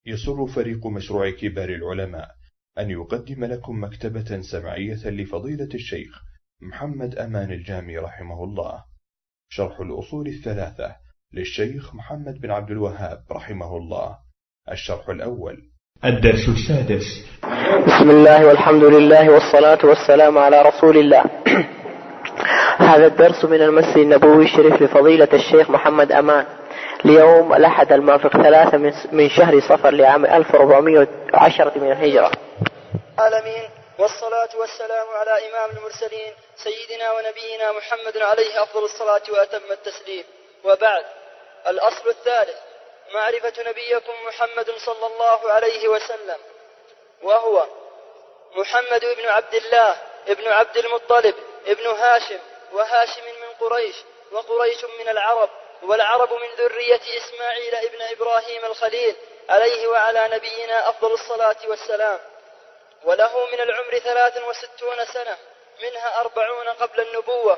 يسر فريق مشروع كبار العلماء أن يقدم لكم مكتبة سمعية لفضيلة الشيخ محمد أمان الجامي رحمه الله، شرح الأصول الثلاثة للشيخ محمد بن عبد الوهاب رحمه الله. الشرح الأول. الدرس السادس. بسم الله والحمد لله والصلاة والسلام على رسول الله. هذا الدرس من المسجد النبوي الشريف لفضيلة الشيخ محمد أمان ليوم الأحد الموافق 3 من شهر صفر لعام 1410 من الهجرة. العالمين، والصلاة والسلام على إمام المرسلين سيدنا ونبينا محمد عليه أفضل الصلاة وأتم التسليم، وبعد. الأصل الثالث معرفة نبيكم محمد صلى الله عليه وسلم، وهو محمد بن عبد الله ابن عبد المطلب ابن هاشم، وهاشم من قريش، وقريش من العرب، والعرب من ذرية إسماعيل ابن إبراهيم الخليل عليه وعلى نبينا أفضل الصلاة والسلام. وله من العمر 63 سنة، منها 40 قبل النبوة،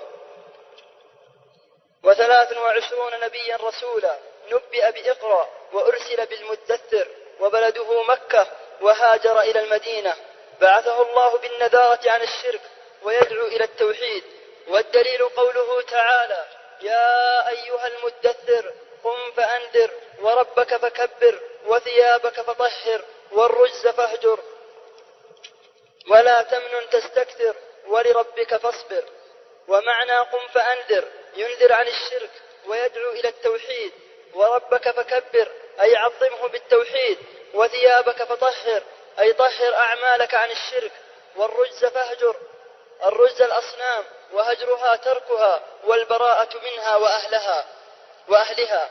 و23 نبيا رسولا. نبئ بإقرأ وأرسل بالمدثر، وبلده مكة، وهاجر إلى المدينة. بعثه الله بالنذارة عن الشرك ويدعو إلى التوحيد. والدليل قوله تعالى: يا أيها المدثر قم فأنذر وربك فكبر وثيابك فطهر والرجز فاهجر ولا تمنن تستكثر ولربك فاصبر. ومعنى قم فأنذر ينذر عن الشرك ويدعو إلى التوحيد، وربك فكبر أي عظمه بالتوحيد، وثيابك فطهر أي طهر أعمالك عن الشرك، والرجز فاهجر. الرجز الأصنام، وهجرها تركها والبراءة منها وأهلها.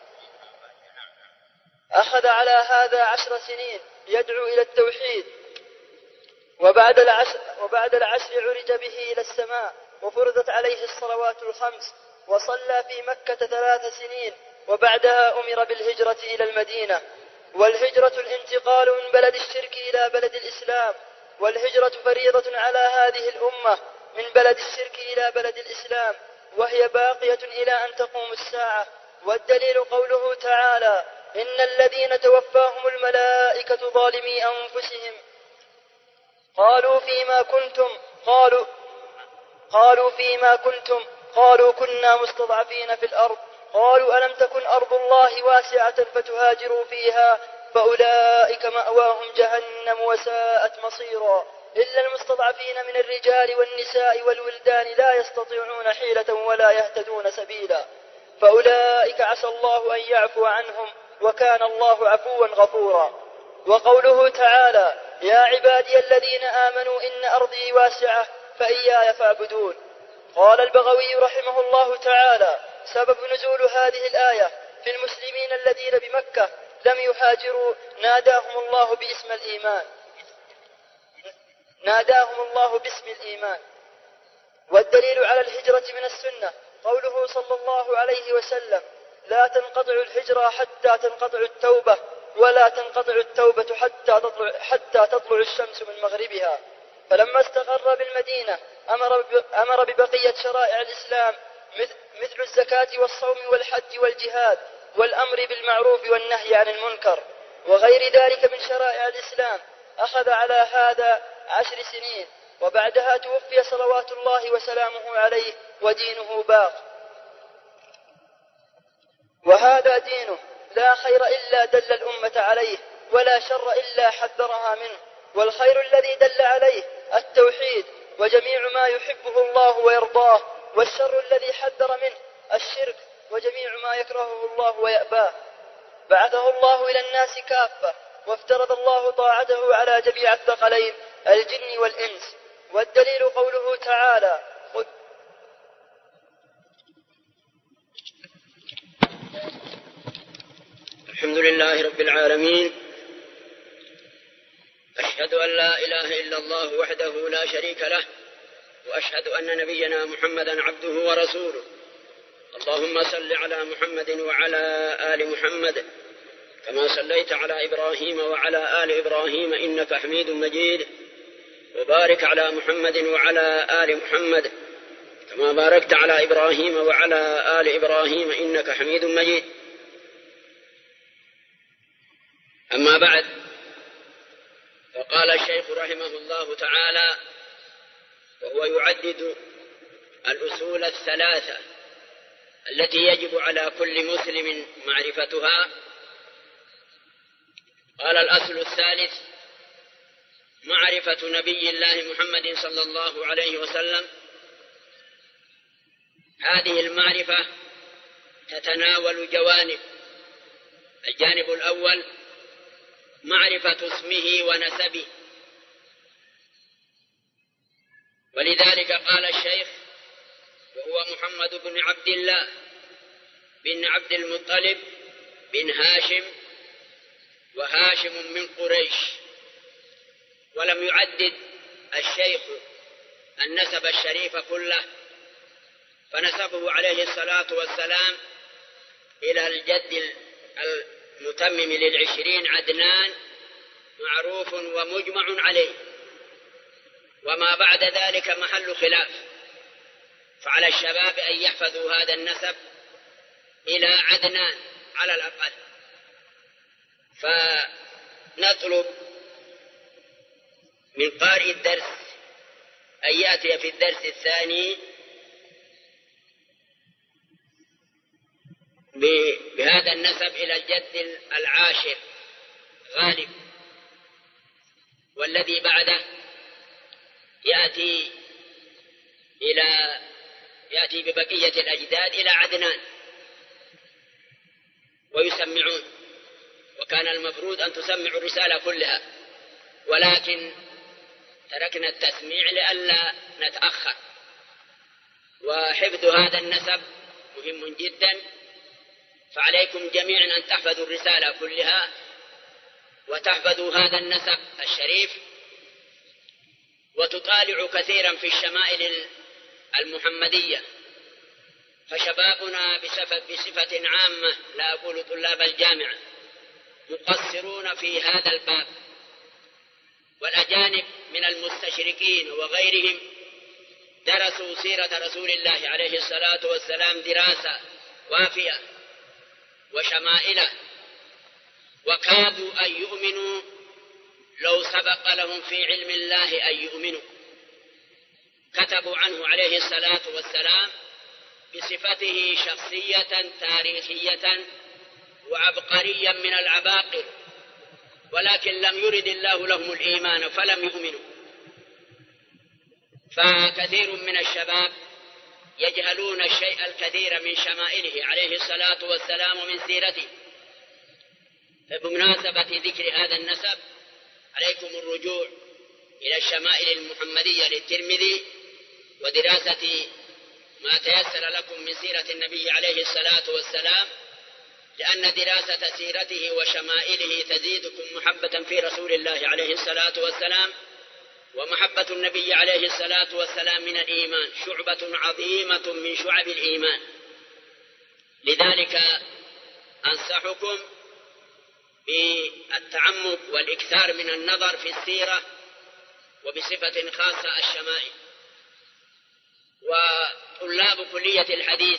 أخذ على هذا 10 سنين يدعو إلى التوحيد، وبعد العشر عرج به إلى السماء، وفرضت عليه الصلوات الخمس، وصلى في مكة 3 سنين، وبعدها أمر بالهجرة إلى المدينة. والهجرة الانتقال من بلد الشرك إلى بلد الإسلام، والهجرة فريضة على هذه الأمة من بلد الشرك إلى بلد الإسلام، وهي باقية إلى أن تقوم الساعة. والدليل قوله تعالى: إن الذين توفاهم الملائكة ظالمي أنفسهم قالوا فيما كنتم قالوا كنا مستضعفين في الأرض، قالوا ألم تكن أرض الله واسعة فتهاجروا فيها، فأولئك مأواهم جهنم وساءت مصيرا، إلا المستضعفين من الرجال والنساء والولدان لا يستطيعون حيلة ولا يهتدون سبيلا، فأولئك عسى الله أن يعفو عنهم، وكان الله عفوا غفورا. وقوله تعالى: يا عبادي الذين آمنوا إن أرضي واسعة فإياي فاعبدون. قال البغوي رحمه الله تعالى: سبب نزول هذه الآية في المسلمين الذين بمكة لم يهاجروا ناداهم الله باسم الإيمان. والدليل على الهجرة من السنة قوله صلى الله عليه وسلم: لا تنقطع الهجرة حتى تنقطع التوبة، ولا تنقطع التوبة حتى تطلع الشمس من مغربها. فلما استقر بالمدينة أمر ببقية شرائع الإسلام مثل الزكاة والصوم والحج والجهاد والأمر بالمعروف والنهي عن المنكر وغير ذلك من شرائع الإسلام. أخذ على هذا 10 سنين، وبعدها توفي صلوات الله وسلامه عليه، ودينه باق. وهذا دينه لا خير إلا دل الأمة عليه، ولا شر إلا حذرها منه. والخير الذي دل عليه التوحيد وجميع ما يحبه الله ويرضاه، والشر الذي حذر منه الشرك وجميع ما يكرهه الله ويأباه. بعثه الله إلى الناس كافة، وافترض الله طاعته على جميع الثقلين الجن والإنس. والدليل قوله تعالى: الحمد لله رب العالمين، أشهد أن لا إله إلا الله وحده لا شريك له، وأشهد أن نبينا محمدا عبده ورسوله. اللهم صل على محمد وعلى آل محمد كما صليت على إبراهيم وعلى آل إبراهيم إنك حميد مجيد، وبارك على محمد وعلى آل محمد كما باركت على إبراهيم وعلى آل إبراهيم إنك حميد مجيد. أما بعد، فقال الشيخ رحمه الله تعالى وهو يعدد الأصول الثلاثة التي يجب على كل مسلم معرفتها. قال: الأصل الثالث معرفة نبي الله محمد صلى الله عليه وسلم. هذه المعرفة تتناول جوانب. الجانب الأول معرفة اسمه ونسبه، ولذلك قال الشيخ: وهو محمد بن عبد الله بن عبد المطلب بن هاشم، وهاشم من قريش. ولم يعدد الشيخ النسب الشريف كله، فنسبه عليه الصلاة والسلام إلى الجد المتمم لل20 عدنان، معروف ومجمع عليه، وما بعد ذلك محل خلاف، فعلى الشباب أن يحفظوا هذا النسب إلى عدنان على الأقل. فنطلب من قارئ الدرس أن يأتي في الدرس الثاني بهذا النسب إلى الجد العاشر غالب، والذي بعده يأتي ببقية الأجداد إلى عدنان ويسمعون. وكان المفروض أن تسمعوا الرسالة كلها، ولكن تركنا التسميع لئلا نتأخر. وحفظ هذا النسب مهم جدا، فعليكم جميعا أن تحفظوا الرسالة كلها وتحفظوا هذا النسب الشريف، وتطالعوا كثيرا في الشمائل المحمدية. فشبابنا بصفة عامة، لا أقول طلاب الجامعة، مقصرون في هذا الباب، والأجانب من المستشرقين وغيرهم درسوا سيرة رسول الله عليه الصلاة والسلام دراسة وافية وشمائله، وكادوا أن يؤمنوا لو سبق لهم في علم الله أن يؤمنوا. كتبوا عنه عليه الصلاة والسلام بصفته شخصية تاريخية وعبقريا من العباقر، ولكن لم يرد الله لهم الإيمان فلم يؤمنوا. فكثير من الشباب يجهلون الشيء الكثير من شمائله عليه الصلاة والسلام ومن سيرته. فبمناسبة ذكر هذا النسب عليكم الرجوع إلى الشمائل المحمدية للترمذي ودراسة ما تيسر لكم من سيرة النبي عليه الصلاة والسلام، لأن دراسة سيرته وشمائله تزيدكم محبة في رسول الله عليه الصلاة والسلام. ومحبة النبي عليه الصلاة والسلام من الإيمان، شعبة عظيمة من شعب الإيمان. لذلك أنصحكم بالتعمق والإكثار من النظر في السيرة، وبصفة خاصة الشمائل. وطلاب كلية الحديث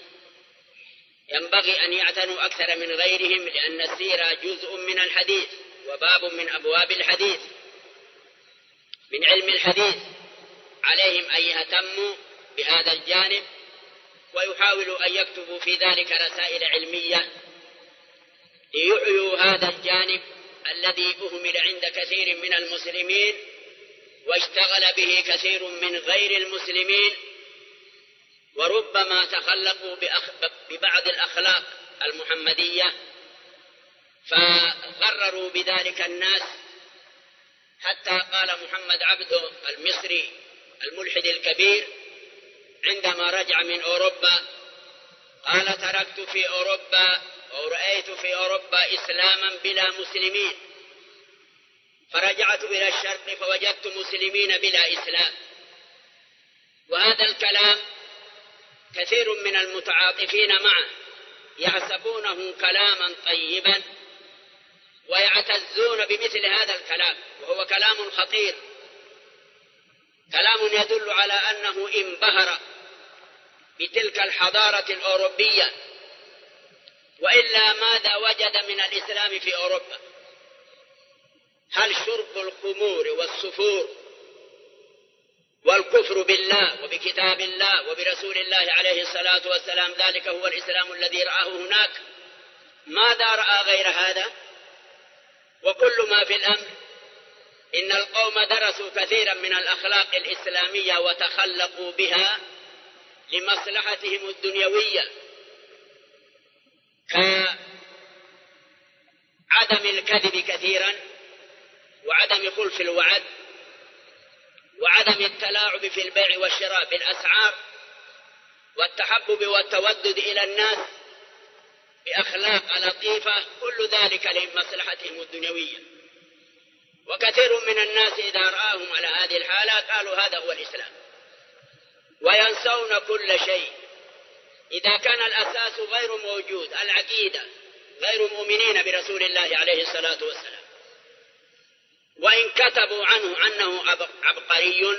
ينبغي أن يعتنوا أكثر من غيرهم، لأن السيرة جزء من الحديث وباب من أبواب الحديث من علم الحديث. عليهم أن يهتموا بهذا الجانب ويحاولوا أن يكتبوا في ذلك رسائل علمية ليحيوا هذا الجانب الذي أهمل عند كثير من المسلمين واشتغل به كثير من غير المسلمين، وربما تخلقوا ببعض الأخلاق المحمدية فغرروا بذلك الناس. حتى قال محمد عبده المصري الملحد الكبير عندما رجع من أوروبا، قال: تركت في أوروبا أو رأيت في أوروبا إسلاما بلا مسلمين، فرجعت إلى الشرق فوجدت مسلمين بلا إسلام. وهذا الكلام كثير من المتعاطفين معه يحسبونه كلاما طيبا ويعتزون بمثل هذا الكلام، وهو كلام خطير، كلام يدل على أنه انبهر بتلك الحضارة الأوروبية، وإلا ماذا وجد من الإسلام في أوروبا؟ هل شرب الخمور والسفور والكفر بالله وبكتاب الله وبرسول الله عليه الصلاة والسلام ذلك هو الإسلام الذي رآه هناك؟ ماذا رأى غير هذا؟ وكل ما في الأمر إن القوم درسوا كثيرا من الأخلاق الإسلامية وتخلقوا بها لمصلحتهم الدنيوية، كعدم الكذب كثيرا، وعدم خلف الوعد، وعدم التلاعب في البيع والشراء بالأسعار، والتحبب والتودد إلى الناس بأخلاق لطيفة، كل ذلك لمصلحتهم الدنيوية. وكثير من الناس إذا رآهم على هذه الحالة قالوا هذا هو الإسلام، وينسون كل شيء. إذا كان الأساس غير موجود، العقيدة، غير مؤمنين برسول الله عليه الصلاة والسلام، وإن كتبوا عنه أنه عبقري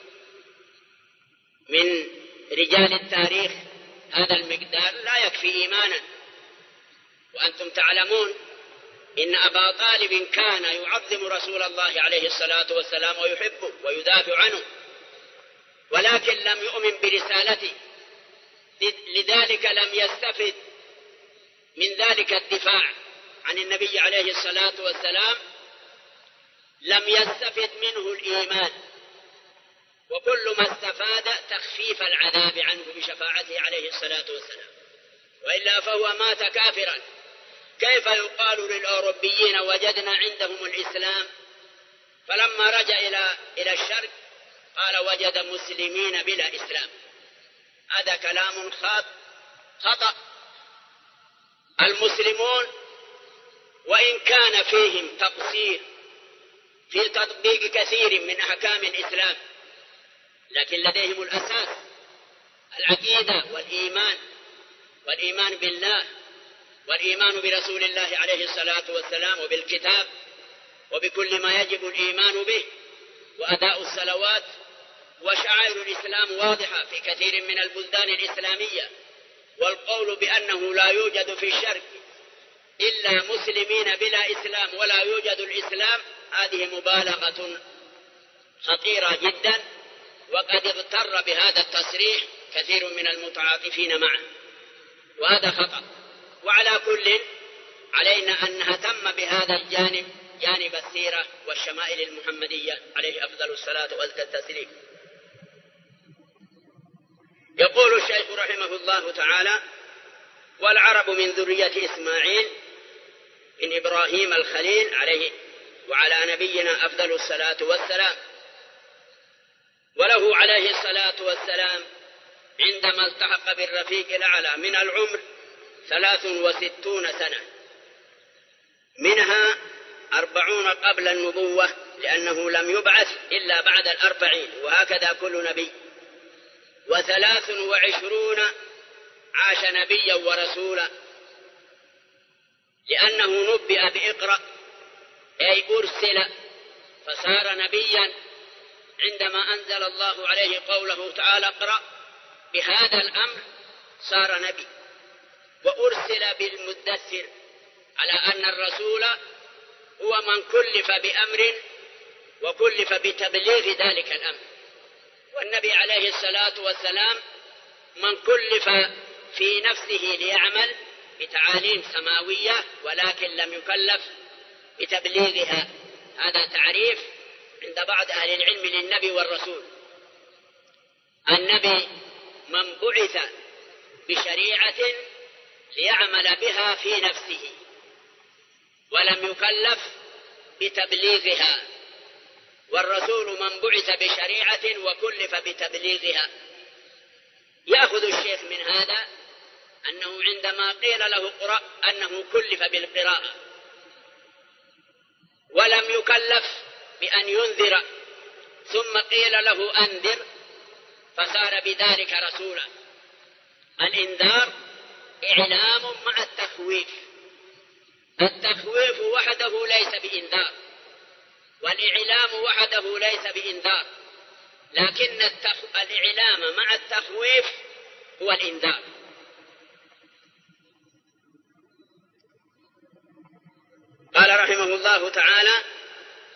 من رجال التاريخ، هذا المقدار لا يكفي إيمانا. وأنتم تعلمون إن أبا طالب كان يعظم رسول الله عليه الصلاة والسلام ويحبه ويدافع عنه، ولكن لم يؤمن برسالته، لذلك لم يستفد من ذلك الدفاع عن النبي عليه الصلاة والسلام، لم يستفد منه الإيمان، وكل ما استفاد تخفيف العذاب عنه بشفاعته عليه الصلاة والسلام، وإلا فهو مات كافرا. كيف يقال للأوروبيين وجدنا عندهم الإسلام، فلما رجع إلى الشرق قال وجد مسلمين بلا إسلام؟ هذا كلام خطأ. المسلمون وإن كان فيهم تقصير في تطبيق كثير من أحكام الإسلام، لكن لديهم الأساس، العقيدة والإيمان بالله، والإيمان برسول الله عليه الصلاة والسلام، وبالكتاب، وبكل ما يجب الإيمان به، وأداء الصلوات، وشعائر الإسلام واضحة في كثير من البلدان الإسلامية. والقول بأنه لا يوجد في الشرق إلا مسلمين بلا إسلام ولا يوجد الإسلام، هذه مبالغة خطيرة جدا، وقد اغتر بهذا التصريح كثير من المتعاطفين معه، وهذا خطأ. وعلى كل علينا أن نهتم بهذا الجانب، جانب السيرة والشمائل المحمدية عليه أفضل الصلاة وأزكى التسليم. يقول الشيخ رحمه الله تعالى: والعرب من ذرية إسماعيل من إبراهيم الخليل عليه وعلى نبينا أفضل الصلاة والسلام. وله عليه الصلاة والسلام عندما التحق بالرفيق الأعلى من العمر 63 سنة، منها 40 قبل النبوة، لأنه لم يبعث إلا بعد 40، وهكذا كل نبي. 23 عاش نبيا ورسولا، لأنه نبئ بإقرأ، أي أرسل فصار نبيا عندما أنزل الله عليه قوله تعالى: اقرأ، بهذا الأمر صار نبي. وأرسل بالمدثر، على أن الرسول هو من كلف بأمر وكلف بتبليغ ذلك الأمر، والنبي عليه الصلاة والسلام من كلف في نفسه ليعمل بتعاليم سماوية ولكن لم يكلف بتبليغها. هذا تعريف عند بعض أهل العلم للنبي والرسول. النبي من بعث بشريعة ليعمل بها في نفسه ولم يكلف بتبليغها، والرسول من بعث بشريعة وكلف بتبليغها. يأخذ الشيخ من هذا أنه عندما قيل له اقرأ أنه كلف بالقراءة ولم يكلف بأن ينذر، ثم قيل له أنذر فصار بذلك رسولا. الإنذار إعلام مع التخويف، التخويف وحده ليس بإنذار، والإعلام وحده ليس بإنذار، لكن الإعلام مع التخويف هو الإنذار. قال رحمه الله تعالى: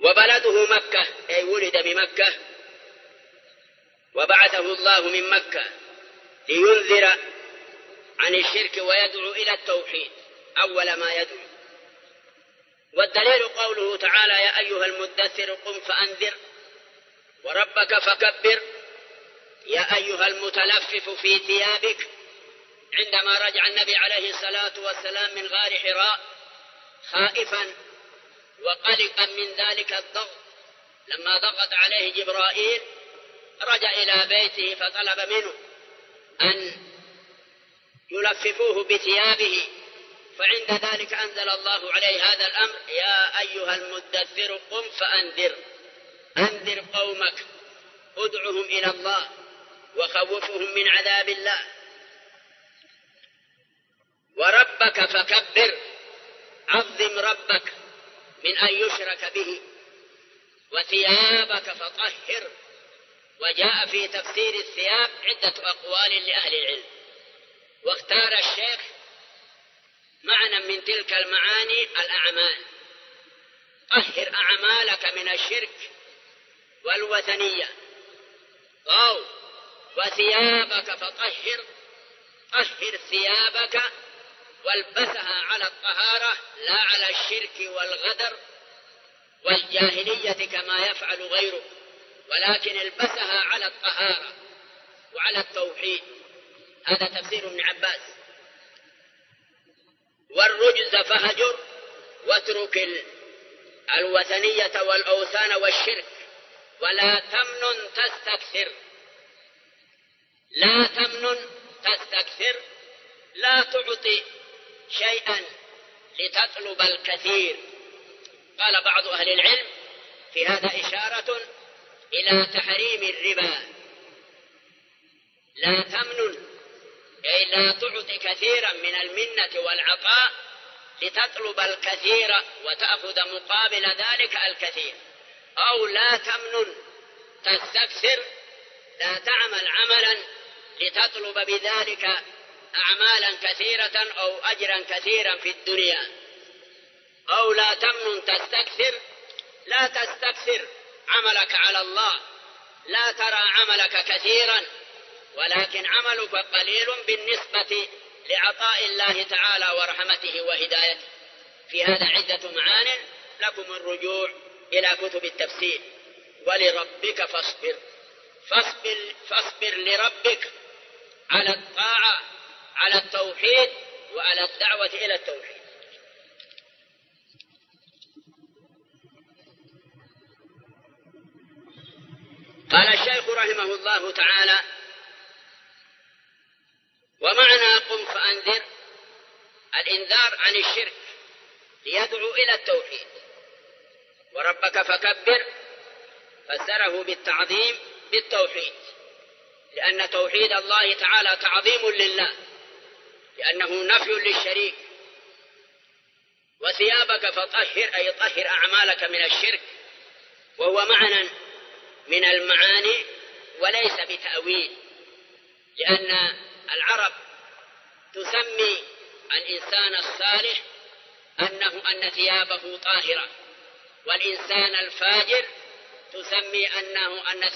وبلده مكة، أي ولد بمكة وبعثه الله من مكة لينذر عن الشرك ويدعو إلى التوحيد أول ما يدعو. والدليل قوله تعالى: يا أيها المدثر قم فأنذر وربك فكبر. يا أيها المتلفف في ثيابك، عندما رجع النبي عليه الصلاة والسلام من غار حراء خائفا وقلقا من ذلك الضغط، لما ضغط عليه جبرائيل رجع إلى بيته فطلب منه أن يلففوه بثيابه، فعند ذلك أنزل الله عليه هذا الأمر: يا أيها المدثر قم فأنذر، أنذر قومك، ادعهم إلى الله وخوفهم من عذاب الله. وربك فكبر، عظم ربك من أن يشرك به. وثيابك فطهر. وجاء في تفسير الثياب عدة أقوال لأهل العلم، واختار الشيخ معنى من تلك المعاني الأعمال: طهر أعمالك من الشرك والوثنية. أو وثيابك فطهر، طهر ثيابك والبسها على الطهارة لا على الشرك والغدر والجاهلية كما يفعل غيره، ولكن البسها على الطهارة وعلى التوحيد. هذا تفسير ابن عباس. والرجز فهجر، واترك الوثنية والأوثان والشرك، ولا تمنن تستكثر. لا تمنن تستكثر، لا تعطي شيئا لتطلب الكثير. قال بعض أهل العلم في هذا إشارة إلى تحريم الربا. لا تمنن أي لا تعطي كثيرا من المنة والعطاء لتطلب الكثير وتأخذ مقابل ذلك الكثير. أو لا تمنن تستكثر، لا تعمل عملا لتطلب بذلك أعمالا كثيرة أو أجرا كثيرا في الدنيا. أو لا تمنن تستكثر، لا تستكثر عملك على الله، لا ترى عملك كثيرا ولكن عملك قليل بالنسبة لعطاء الله تعالى ورحمته وهدايته. في هذا عدة معان، لكم الرجوع إلى كتب التفسير. ولربك فاصبر، فاصبر لربك على الطاعة، على التوحيد وعلى الدعوة إلى التوحيد. قال الشيخ رحمه الله تعالى: ومعنى قم فأنذر الإنذار عن الشرك ليدعو إلى التوحيد. وربك فكبر فسره بالتعظيم بالتوحيد، لأن توحيد الله تعالى تعظيم لله، لأنه نفي للشريك. وثيابك فطهر أي طهر أعمالك من الشرك، وهو معنى من المعاني وليس بتأويل، لأن العرب تسمي الإنسان الصالح أن ثيابه طاهرة، والإنسان الفاجر تسمي أن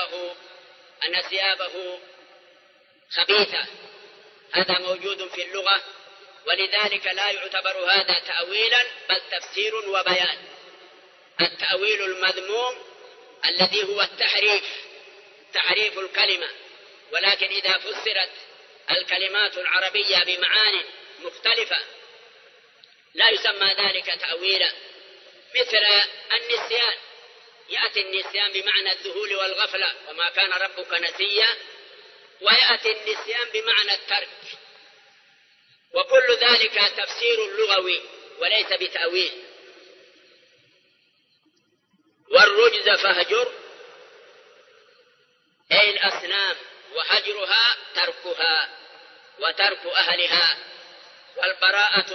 ثيابه خبيثة. هذا موجود في اللغة، ولذلك لا يعتبر هذا تأويلا بل تفسير وبيان. التأويل المذموم الذي هو تحريف الكلمة، ولكن إذا فسرت الكلمات العربية بمعاني مختلفة لا يسمى ذلك تأويلا. مثل النسيان، يأتي النسيان بمعنى الذهول والغفلة وما كان ربك نسيا، ويأتي النسيان بمعنى الترك، وكل ذلك تفسير لغوي وليس بتأويل. والرجز فهجر أي الأصنام، وهجرها تركها وترك أهلها. والبراءة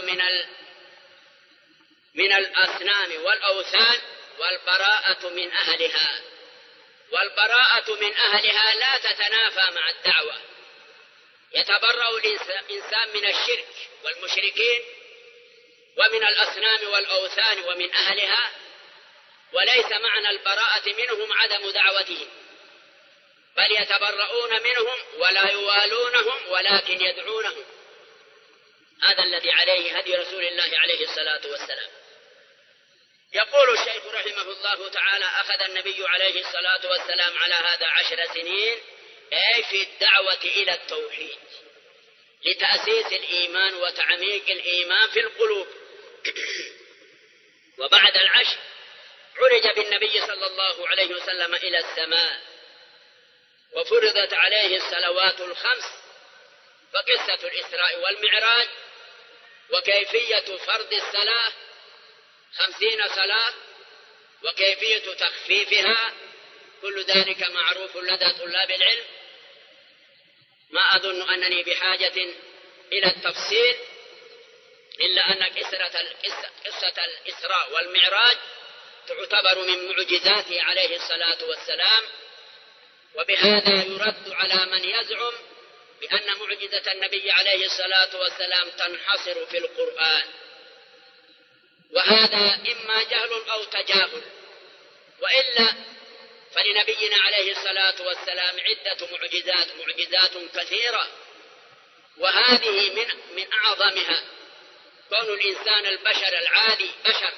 من الأصنام والأوثان، والبراءة من أهلها. والبراءة من أهلها لا تتنافى مع الدعوة. يتبرأ الإنسان من الشرك والمشركين ومن الأصنام والأوثان ومن أهلها، وليس معنى البراءة منهم عدم دعوتهم، بل يتبرؤون منهم ولا يوالونهم ولكن يدعونهم. هذا الذي عليه هدي رسول الله عليه الصلاة والسلام. يقول الشيخ رحمه الله تعالى: أخذ النبي عليه الصلاة والسلام على هذا 10 سنين، أي في الدعوة إلى التوحيد، لتأسيس الإيمان وتعميق الإيمان في القلوب. وبعد 10 عرج بالنبي صلى الله عليه وسلم إلى السماء، وفرضت عليه الصلوات الخمس، فقصة الإسراء والمعراج وكيفية فرض الصلاة 50 صلاة وكيفية تخفيفها، كل ذلك معروف لدى طلاب العلم. ما أظن أنني بحاجة إلى التفصيل، إلا أن قصة الإسراء والمعراج تعتبر من معجزاته عليه الصلاة والسلام، وبهذا يرد على من يزعم بأن معجزة النبي عليه الصلاة والسلام تنحصر في القرآن، وهذا إما جهل أو تجاهل، وإلا فلنبينا عليه الصلاة والسلام عدة معجزات كثيرة، وهذه من أعظمها كون الإنسان البشر العادي بشر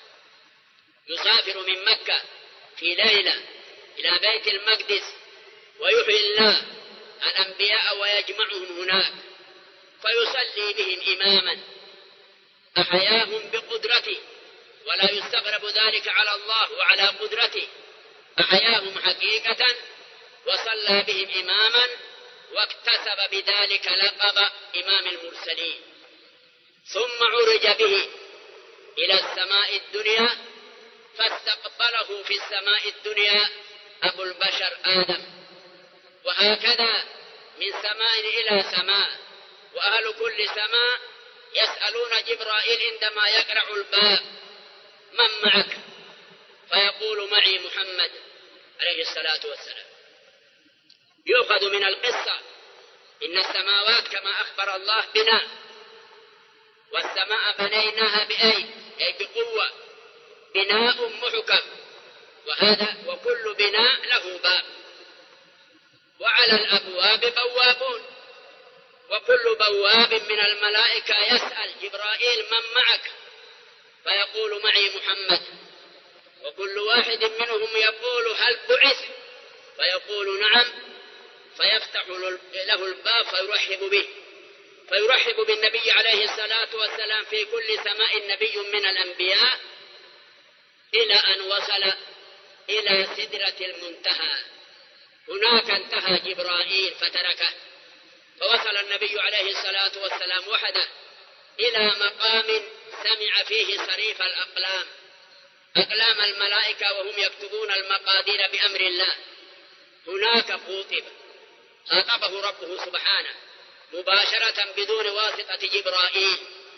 يسافر من مكة في ليلة إلى بيت المقدس، ويحيي الله الأنبياء ويجمعهم هناك فيصلي بهم إماما، أحياهم بقدرته، ولا يستغرب ذلك على الله وعلى قدرته، أحياهم حقيقة وصلى بهم إماما، واكتسب بذلك لقب إمام المرسلين. ثم عرج به إلى السماء الدنيا، فاستقبله في السماء الدنيا أبو البشر آدم، وهكذا من سماء إلى سماء، وأهل كل سماء يسألون جبرائيل عندما يقرع الباب: من معك؟ فيقول: معي محمد عليه الصلاة والسلام. يؤخذ من القصة إن السماوات كما أخبر الله بناء، والسماء بنيناها أي بقوة، بناء محكم، وكل بناء له باب، وعلى الأبواب بوابون، وكل بواب من الملائكة يسأل جبرائيل: من معك؟ فيقول: معي محمد. وكل واحد منهم يقول: هل بعث؟ فيقول: نعم. فيفتح له الباب فيرحب به، فيرحب بالنبي عليه الصلاة والسلام في كل سماء نبي من الأنبياء، إلى أن وصل إلى سدرة المنتهى. هناك انتهى جبرائيل فتركه، فوصل النبي عليه الصلاة والسلام وحده إلى مقام سمع فيه صريف الأقلام، أقلام الملائكة وهم يكتبون المقادير بأمر الله. هناك خاطبه ربه سبحانه مباشرة بدون واسطة جبرائيل،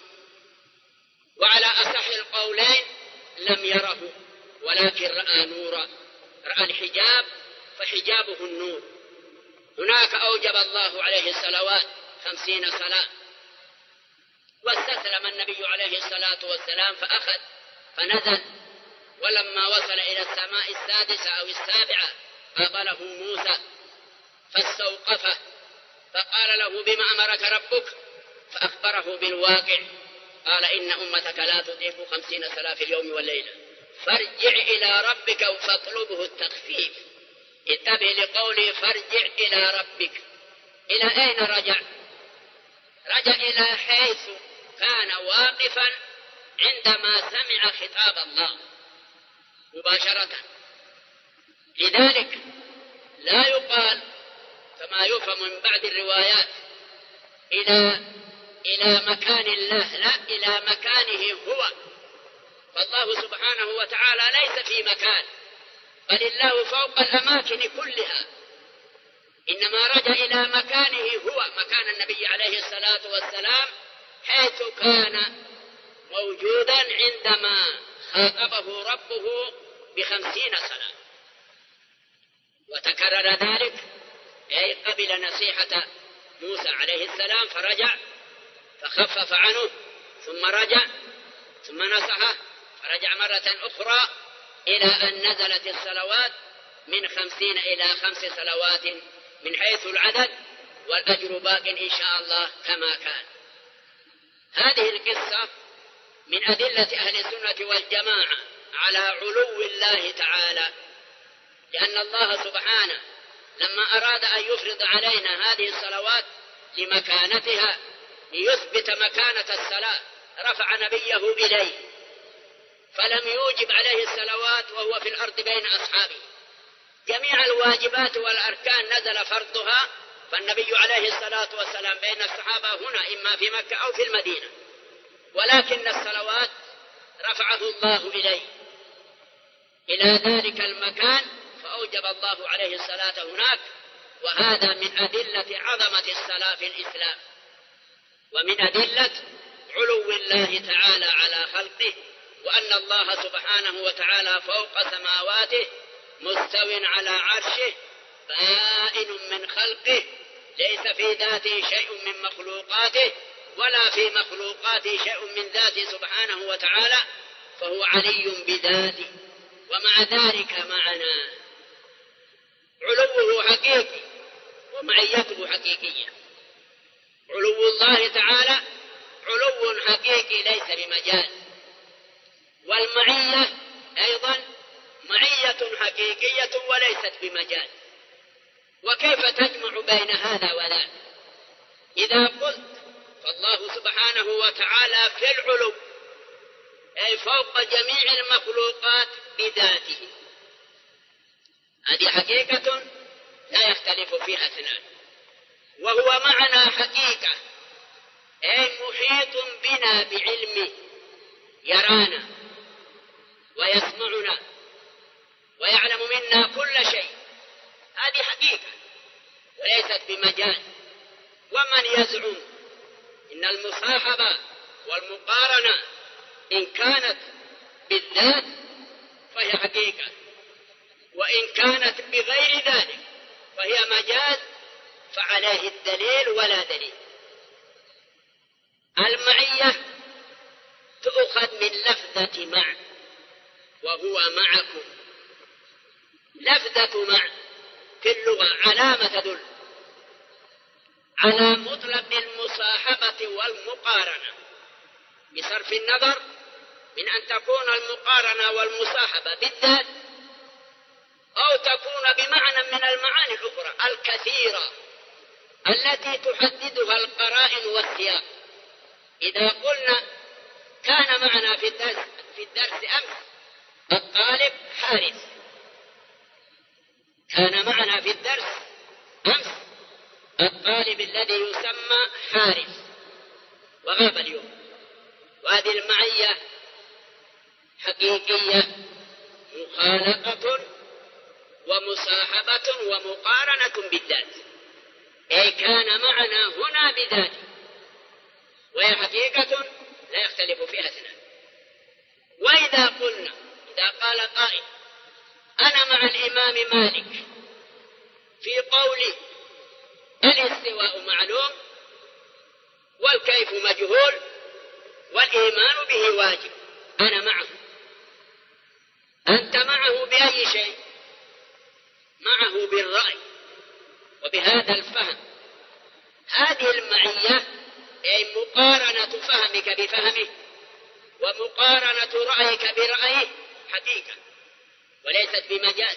وعلى أصح القولين لم يره، ولكن رأى نورا، رأى الحجاب فحجابه النور. هناك أوجب الله عليه الصلوات 50 صلاة، واستسلم النبي عليه الصلاة والسلام فأخذ فنزل. ولما وصل إلى السماء السادسة أو السابعة قابله موسى فاستوقفه، فقال له: بما أمرك ربك؟ فأخبره بالواقع، قال: إن أمتك لا تطيق 50 صلاة في اليوم والليلة، فارجع إلى ربك فاطلبه التخفيف. انتبه لقولي: فارجع إلى ربك. إلى أين رجع؟ رجع إلى حيث كان واقفا عندما سمع خطاب الله مباشرة. لذلك لا يقال كما يفهم من بعض الروايات إلى مكان الله، لا، إلى مكانه هو. فالله سبحانه وتعالى ليس في مكان، بل الله فوق الأماكن كلها، إنما رجع إلى مكانه هو، مكان النبي عليه الصلاة والسلام، حيث كان موجودا عندما خاطبه ربه ب50 صلاة. وتكرر ذلك، أي قبل نصيحة موسى عليه السلام فرجع فخفف عنه، ثم رجع ثم نصحه فرجع مرة أخرى، إلى أن نزلت الصلوات من 50 إلى 5 صلوات من حيث العدد، والأجر باق إن شاء الله كما كان. هذه القصة من أدلة أهل السنة والجماعة على علو الله تعالى، لأن الله سبحانه لما أراد أن يفرض علينا هذه الصلوات لمكانتها، ليثبت مكانة الصلاة، رفع نبيه إليه، فلم يوجب عليه الصلوات وهو في الأرض بين أصحابه. جميع الواجبات والأركان نزل فرضها، فالنبي عليه الصلاة والسلام بين الصحابة هنا إما في مكة أو في المدينة، ولكن الصلوات رفعه الله إليه إلى ذلك المكان، فأوجب الله عليه الصلاة هناك. وهذا من أدلة عظمة الصلاة في الإسلام، ومن أدلة علو الله تعالى على خلقه، وأن الله سبحانه وتعالى فوق سماواته مستو على عرشه بائن من خلقه، ليس في ذاته شيء من مخلوقاته ولا في مخلوقاته شيء من ذاته سبحانه وتعالى، فهو علي بذاته. ومع ذلك معنا علوه حقيقي ومعيته حقيقية. علو الله تعالى علو حقيقي ليس بمجاز، والمعية أيضا معية حقيقية وليست بمجاز. وكيف تجمع بين هذا وذاك؟ إذا قلت فالله سبحانه وتعالى في العلو أي فوق جميع المخلوقات بذاته، هذه حقيقة لا يختلف فيها اثنان. وهو معنا حقيقة أي محيط بنا بعلمه، يرانا ويسمعنا ويعلم منا كل شيء، هذه حقيقة وليست بمجاز. ومن يزعم إن المصاحبة والمقارنة إن كانت بالذات فهي حقيقة، وإن كانت بغير ذلك فهي مجاز، فعليه الدليل ولا دليل. المعية تؤخذ من لفظة مع، وهو معكم. لفظة مع في اللغة علامة تدل على مطلق المصاحبة والمقارنة، بصرف النظر من أن تكون المقارنة والمصاحبة بالذات أو تكون بمعنى من المعاني الأخرى الكثيرة التي تحددها القرائن والسياق. إذا قلنا كان معنا في الدرس أمس الطالب حارس، كان معنا في الدرس أمس الطالب الذي يسمى حارس وغاب اليوم، وهذه المعية حقيقية مخالقة ومصاحبة ومقارنة بالذات، أي كان معنا هنا بذاته، وهي حقيقة لا يختلف فيها اثنان. وإذا قلنا، إذا قال قائل أنا مع الإمام مالك في قوله الاستواء معلوم والكيف مجهول والإيمان به واجب، أنا معه. أنت معه بأي شيء؟ معه بالرأي وبهذا الفهم. هذه المعية أي مقارنة فهمك بفهمه ومقارنة رأيك برأيه حقيقة وليست بمجاز.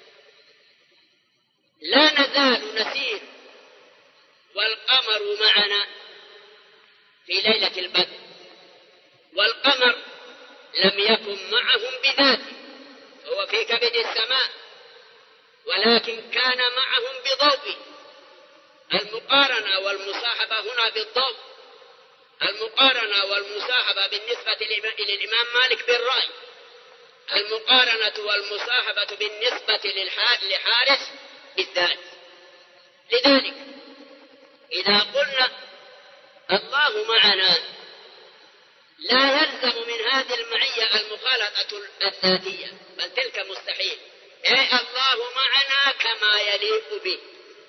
لا نزال نسير والقمر معنا في ليلة البدر، والقمر لم يكن معهم بذاته، هو في كبد السماء، ولكن كان معهم بضوء. المقارنة والمصاحبة هنا بالضوء، المقارنة والمصاحبة بالنسبة للإمام مالك بالرأي، المقارنة والمصاحبة بالنسبة لحارس بالذات. لذلك إذا قلنا الله معنا لا يلزم من هذه المعية المخالطة الذاتية، بل تلك مستحيل. أي الله معنا كما يليق به.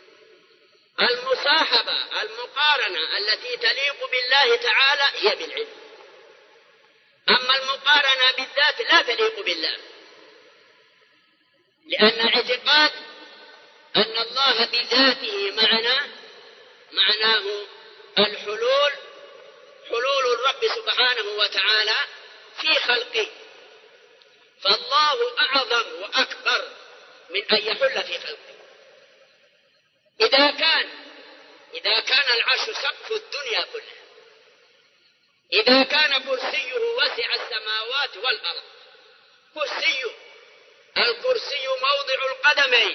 المصاحبة المقارنة التي تليق بالله تعالى هي بالعلم، أما المقارنة بالذات لا تليق بالله، لأن اعتقاد أن الله بذاته معنا معناه الحلول، حلول الرب سبحانه وتعالى في خلقه، فالله أعظم وأكبر من أن يحل في خلقه. إذا كان العرش سقف الدنيا كلها، إذا كان كرسيه وسع السماوات والأرض، الكرسي موضع القدمين،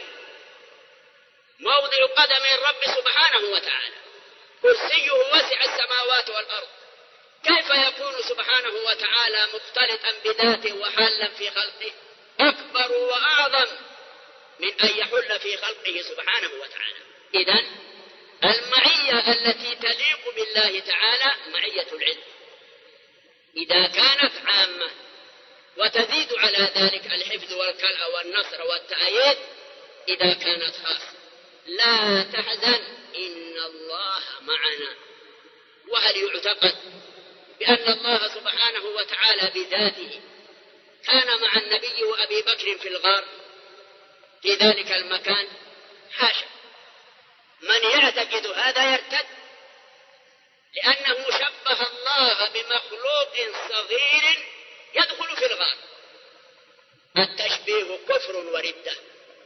موضع قدمي الرب سبحانه وتعالى، كرسيه وسع السماوات والأرض، كيف يكون سبحانه وتعالى مختلطا بذاته وحالا في خلقه؟ أكبر وأعظم من أن يحل في خلقه سبحانه وتعالى. إذن المعية التي تليق بالله تعالى معية العلم، إذا كانت عامة وتزيد على ذلك الحفظ والكلأ والنصر والتأييد إذا كانت خاصة. لا تحزن إن الله معنا. وهل يعتقد بأن الله سبحانه وتعالى بذاته كان مع النبي وأبي بكر في الغار في ذلك المكان؟ حاشا، من يعتقد هذا يرتد، لأنه شبه الله بمخلوق صغير يدخل في الغار. التشبيه كفر وردة.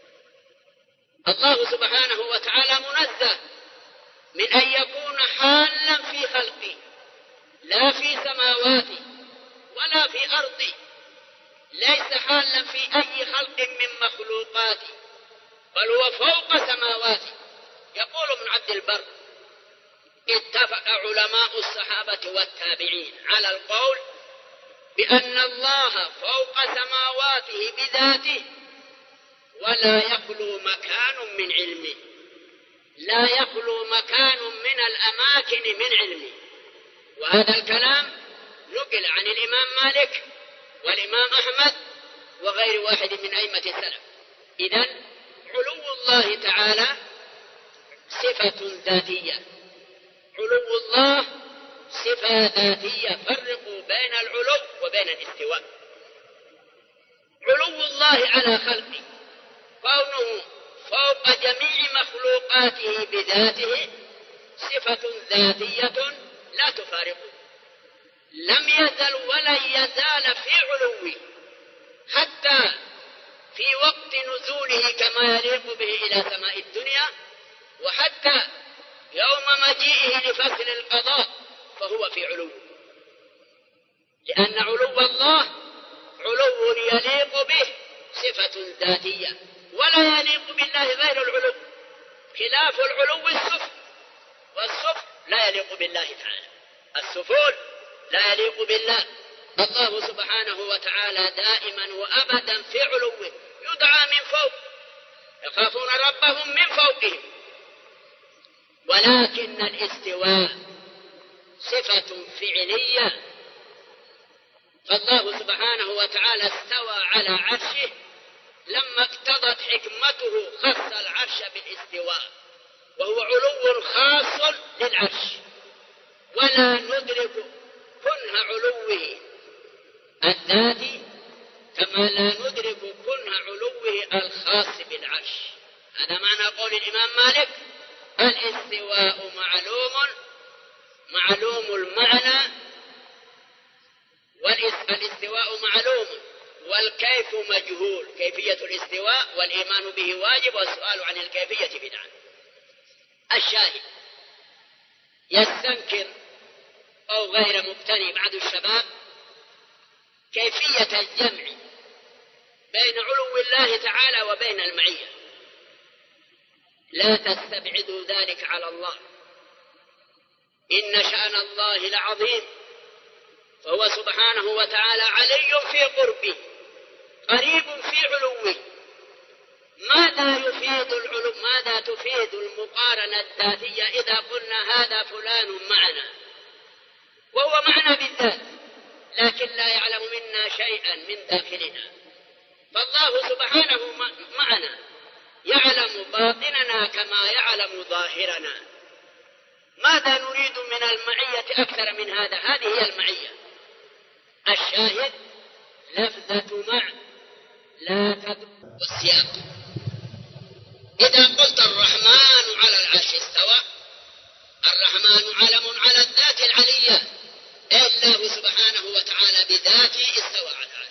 الله سبحانه وتعالى منزه من أن يكون حالا في خلقه، لا في سماواته ولا في أرضه، ليس حالا في أي خلق من مخلوقاته، بل هو فوق سماواته. يقول ابن عبد البر: اتفق علماء الصحابة والتابعين على القول بأن الله فوق سماواته بذاته، ولا يخلو مكان من علمه، لا يخلو مكان من الأماكن من علمه. وهذا الكلام نقل عن الإمام مالك والإمام أحمد وغير واحد من أئمة السلف. إذن علو الله تعالى صفة ذاتية، علو الله صفة ذاتية. فرقوا بين العلو وبين الاستواء. علو الله على خلقه، كونه فوق جميع مخلوقاته بذاته، صفة ذاتية لا تفارقه، لم يزل ولن يزال في علوه حتى في وقت نزوله كما يليق به إلى سماء الدنيا، وحتى يوم مجيئه لفصل القضاء فهو في علو، لأن علو الله علو يليق به صفة ذاتية، ولا يليق بالله غير العلو. خلاف العلو السفل، والسفل لا يليق بالله تعالى، السفول لا يليق بالله. الله سبحانه وتعالى دائما وأبدا في علوه، يدعى من فوق، يخافون ربهم من فوقهم. ولكن الاستواء صفة فعلية، فالله سبحانه وتعالى استوى على عرشه لما اقتضت حكمته خص العرش بالاستواء، وهو علو خاص للعرش، ولا ندرك كنه علوه الذاتي كما لا ندرك كنه علوه الخاص بالعرش. هذا معنى قول الإمام مالك: الاستواء معلوم المعنى، والاستواء معلوم والكيف مجهول. كيفية الاستواء والإيمان به واجب، والسؤال عن الكيفية بدعة. الشاهد: يستنكر أو غير مقتني بعض الشباب كيفية الجمع بين علو الله تعالى وبين المعية. لا تستبعدوا ذلك على الله، إن شأن الله لعظيم، فهو سبحانه وتعالى علي في قربه، قريب في علوه. ماذا تفيد المقارنة الذاتية إذا قلنا هذا فلان معنا وهو معنا بالذات، لكن لا يعلم منا شيئا من داخلنا؟ فالله سبحانه معنا، يعلم باطننا كما يعلم ظاهرنا. ماذا نريد من المعية أكثر من هذا؟ هذه هي المعية. الشاهد: لفظة مع لا تدل والسياق. إذا قلت الرحمن على العرش استوى، الرحمن علم على الذات العلية، الله سبحانه وتعالى بذاته استوى على العرش.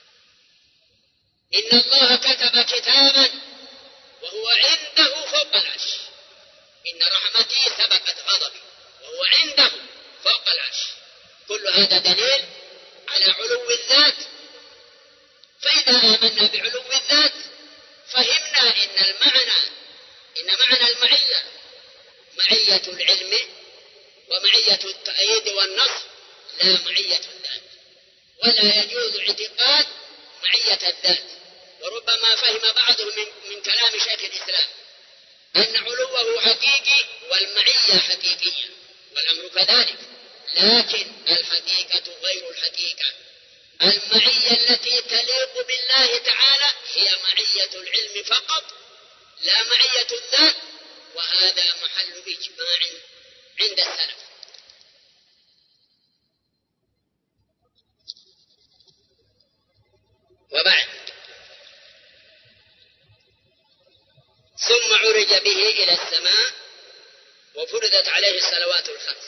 إن الله كتب كتابا وهو عنده فوق العرش، إن رحمتي سبقت غضبي وهو عنده فوق العرش. كل هذا دليل على علو الذات. فإذا آمنا بعلو الذات فهمنا إن معنى المعية معية العلم ومعية التأييد والنصر، لا معية الذات. ولا يجوز اعتقاد معية الذات. وربما فهم بعضهم من كلام شيخ الإسلام أن علوه حقيقي والمعية حقيقية، والأمر كذلك، لكن الحقيقة غير الحقيقة. المعية التي تليق بالله تعالى هي معية العلم فقط، لا معية الذات، وهذا محل إجماع عند السلف. وبعد، ثم عرج به إلى السماء وفرضت عليه الصلوات الخمس،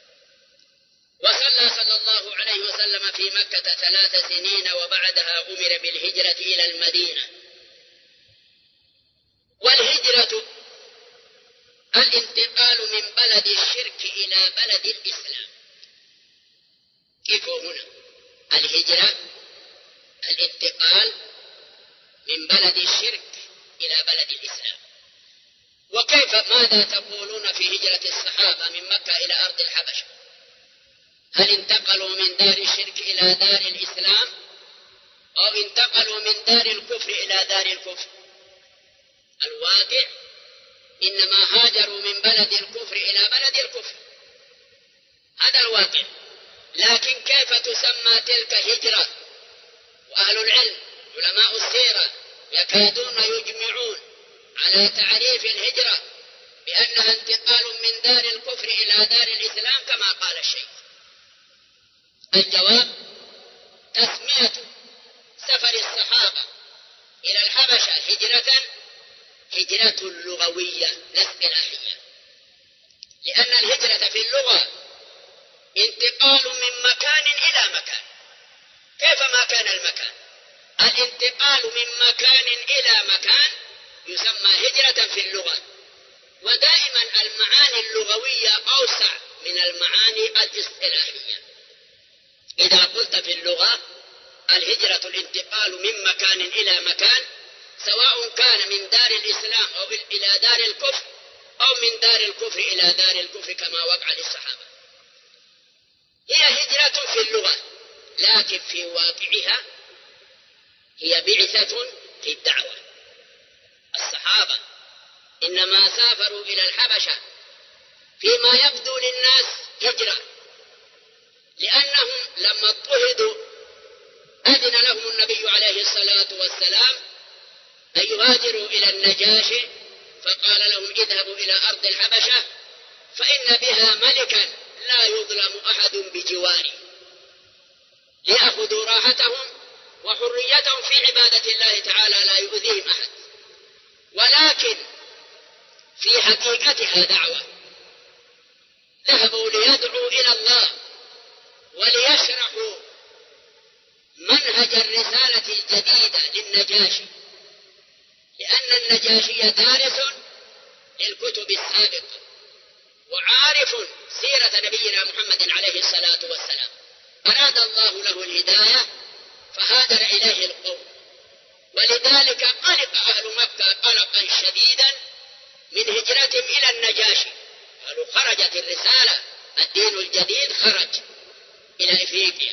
وصلى صلى الله عليه وسلم في مكة 3 سنين، وبعدها أمر بالهجرة إلى المدينة. والهجرة الانتقال من بلد الشرك إلى بلد الإسلام. كيف هنا؟ الهجرة الانتقال من بلد الشرك إلى بلد الإسلام. وكيف، ماذا تقولون في هجرة الصحابة من مكة إلى أرض الحبشة؟ هل انتقلوا من دار الشرك إلى دار الإسلام، أو انتقلوا من دار الكفر إلى دار الكفر؟ الواقع إنما هاجروا من بلد الكفر إلى بلد الكفر، هذا الواقع. لكن كيف تسمى تلك هجرة؟ وأهل العلم علماء السيرة يكادون يجمعون على تعريف الهجرة بأنها انتقال من دار الكفر إلى دار الإسلام كما قال الشيخ. الجواب: تسمية سفر الصحابة إلى الحبشة هجرة لغوية لا اصطلاحية، لأن الهجرة في اللغة انتقال من مكان إلى مكان. كيف ما كان المكان؟ الانتقال من مكان إلى مكان يسمى هجرة في اللغة. ودائما المعاني اللغوية أوسع من المعاني الاصطلاحية. إذا قلت في اللغة الهجرة الانتقال من مكان إلى مكان، سواء كان من دار الإسلام أو إلى دار الكفر، أو من دار الكفر إلى دار الكفر كما وقع للصحابة، هي هجرة في اللغة. لكن في واقعها هي بعثة في الدعوة. الصحابة إنما سافروا إلى الحبشة فيما يبدو للناس هجرة، لأنهم لما اضطهدوا أذن لهم النبي عليه الصلاة والسلام أن يهاجروا إلى النجاشي، فقال لهم: اذهبوا إلى أرض الحبشة فإن بها ملكا لا يظلم أحد بجواره، ليأخذوا راحتهم وحريتهم في عبادة الله تعالى لا يؤذيهم أحد. ولكن في حقيقتها دعوة، ذهبوا ليدعوا إلى الله وليشرحوا منهج الرسالة الجديدة للنجاشي، لأن النجاشي دارس للكتب السابقة وعارف سيرة نبينا محمد عليه الصلاة والسلام. أراد الله له الهداية فهاجر إليه القوم، ولذلك قلق أهل مكة قلقا شديدا من هجرتهم إلى النجاشي. قالوا: خرجت الرسالة، الدين الجديد خرج إلى إفريقيا.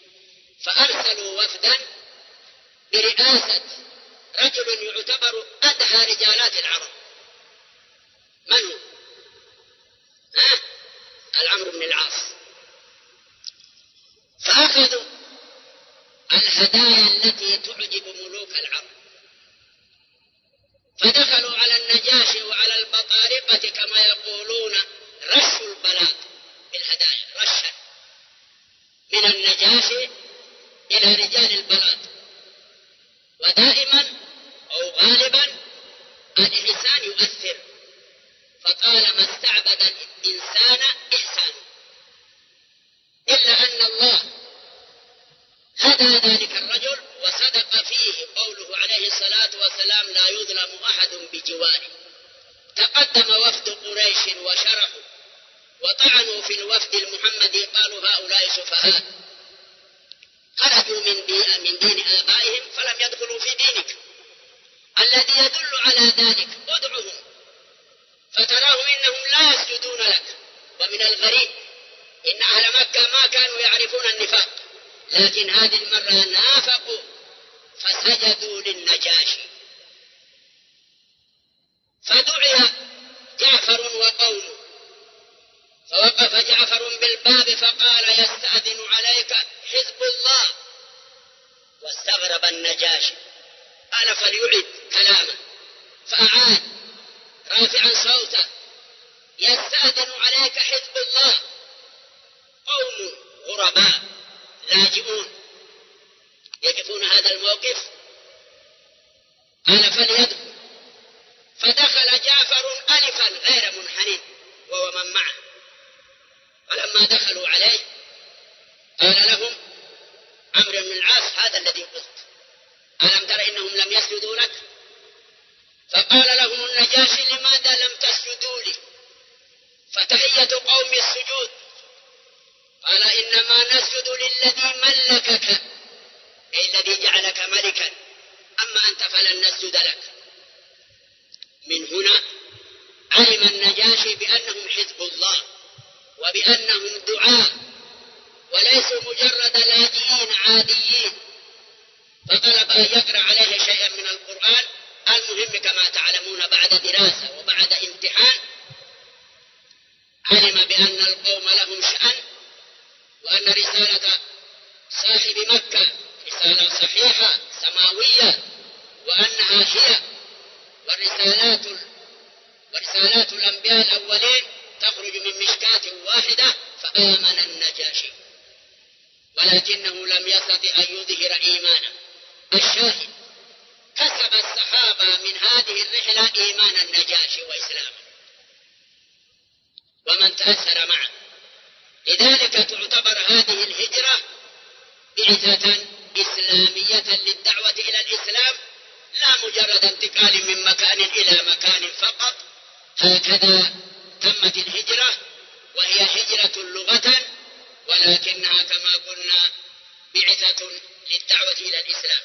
فأرسلوا وفدا برئاسة رجل يعتبر أدهى رجالات العرب. من هو؟ العمرو بن العاص. فأخذوا الهدايا التي تعجب ملوك العرب، فدخلوا على النجاشي وعلى البطارقة كما يقولون، رشوا البلاط بالهدايا، رشا من النجاشي إلى رجال البلاط. ودائما فنادى ذلك الرجل وصدق فيه قوله عليه الصلاة والسلام: لا يظلم أحد بجواره. تقدم وفد قريش وشرحوا وطعنوا في الوفد المحمدي، قالوا: هؤلاء سفهاء خرجوا من دين آبائهم فلم يدخلوا في دينك. الذي يدل على ذلك ادعهم فتراهم إنهم لا يسجدون لك. ومن الغريب إن أهل مكة ما كانوا يعرفون النفاق، لكن هذه المرة نافقوا فسجدوا للنجاشي. فدعي جعفر وقومه، فوقف جعفر بالباب فقال: يستأذن عليك حزب الله. واستغرب النجاشي، قال: فليعد كلامه، فأعاد رافعا صوته: يستأذن عليك حزب الله. قوم غرباء لاجئون يقفون هذا الموقف. قال: فليدخل. فدخل جعفر ألفا غير منحنٍ وهو من معه. ولما دخلوا عليه قال لهم عمرو بن العاص: هذا الذي قلت، ألم تر إنهم لم يسجدوا لك؟ فقال لهم النجاشي: لماذا لم تسجدوا لي؟ فتحية قوم السجود. قال: إنما نسجد للذي ملكك، أي الذي جعلك ملكا، أما أنت فلن نسجد لك. من هنا علم النجاشي بأنهم حزب الله وبأنهم دعاء وليسوا مجرد لاجئين عاديين، فطلب أن يقرأ عليه شيئا من القرآن. المهم كما تعلمون بعد دراسة وبعد امتحان علم بأن القوم لهم شأن، وأن رسالة صاحب مكة رسالة صحيحة سماوية، وأنها هي ورسالات الأنبياء الأولين تخرج من مشكاة واحدة. فآمن النجاشي، ولكنه لم يستطع أن يظهر إيمانه. الشاهد: كسب الصحابة من هذه الرحلة إيمان النجاشي وإسلامه ومن تأثر معه. لذلك تعتبر هذه الهجرة بعثة إسلامية للدعوة إلى الإسلام، لا مجرد انتقال من مكان إلى مكان فقط. هكذا تمت الهجرة، وهي هجرة لغة، ولكنها كما قلنا بعثة للدعوة إلى الإسلام.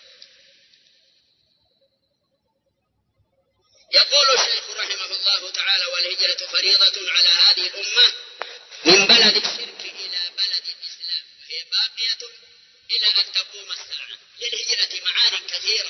يقول الشيخ رحمه الله تعالى: والهجرة فريضة على هذه الأمة من بلد الشرك إلى بلد الإسلام، وهي باقية إلى أن تقوم الساعة. للهجرة معان كثيرة،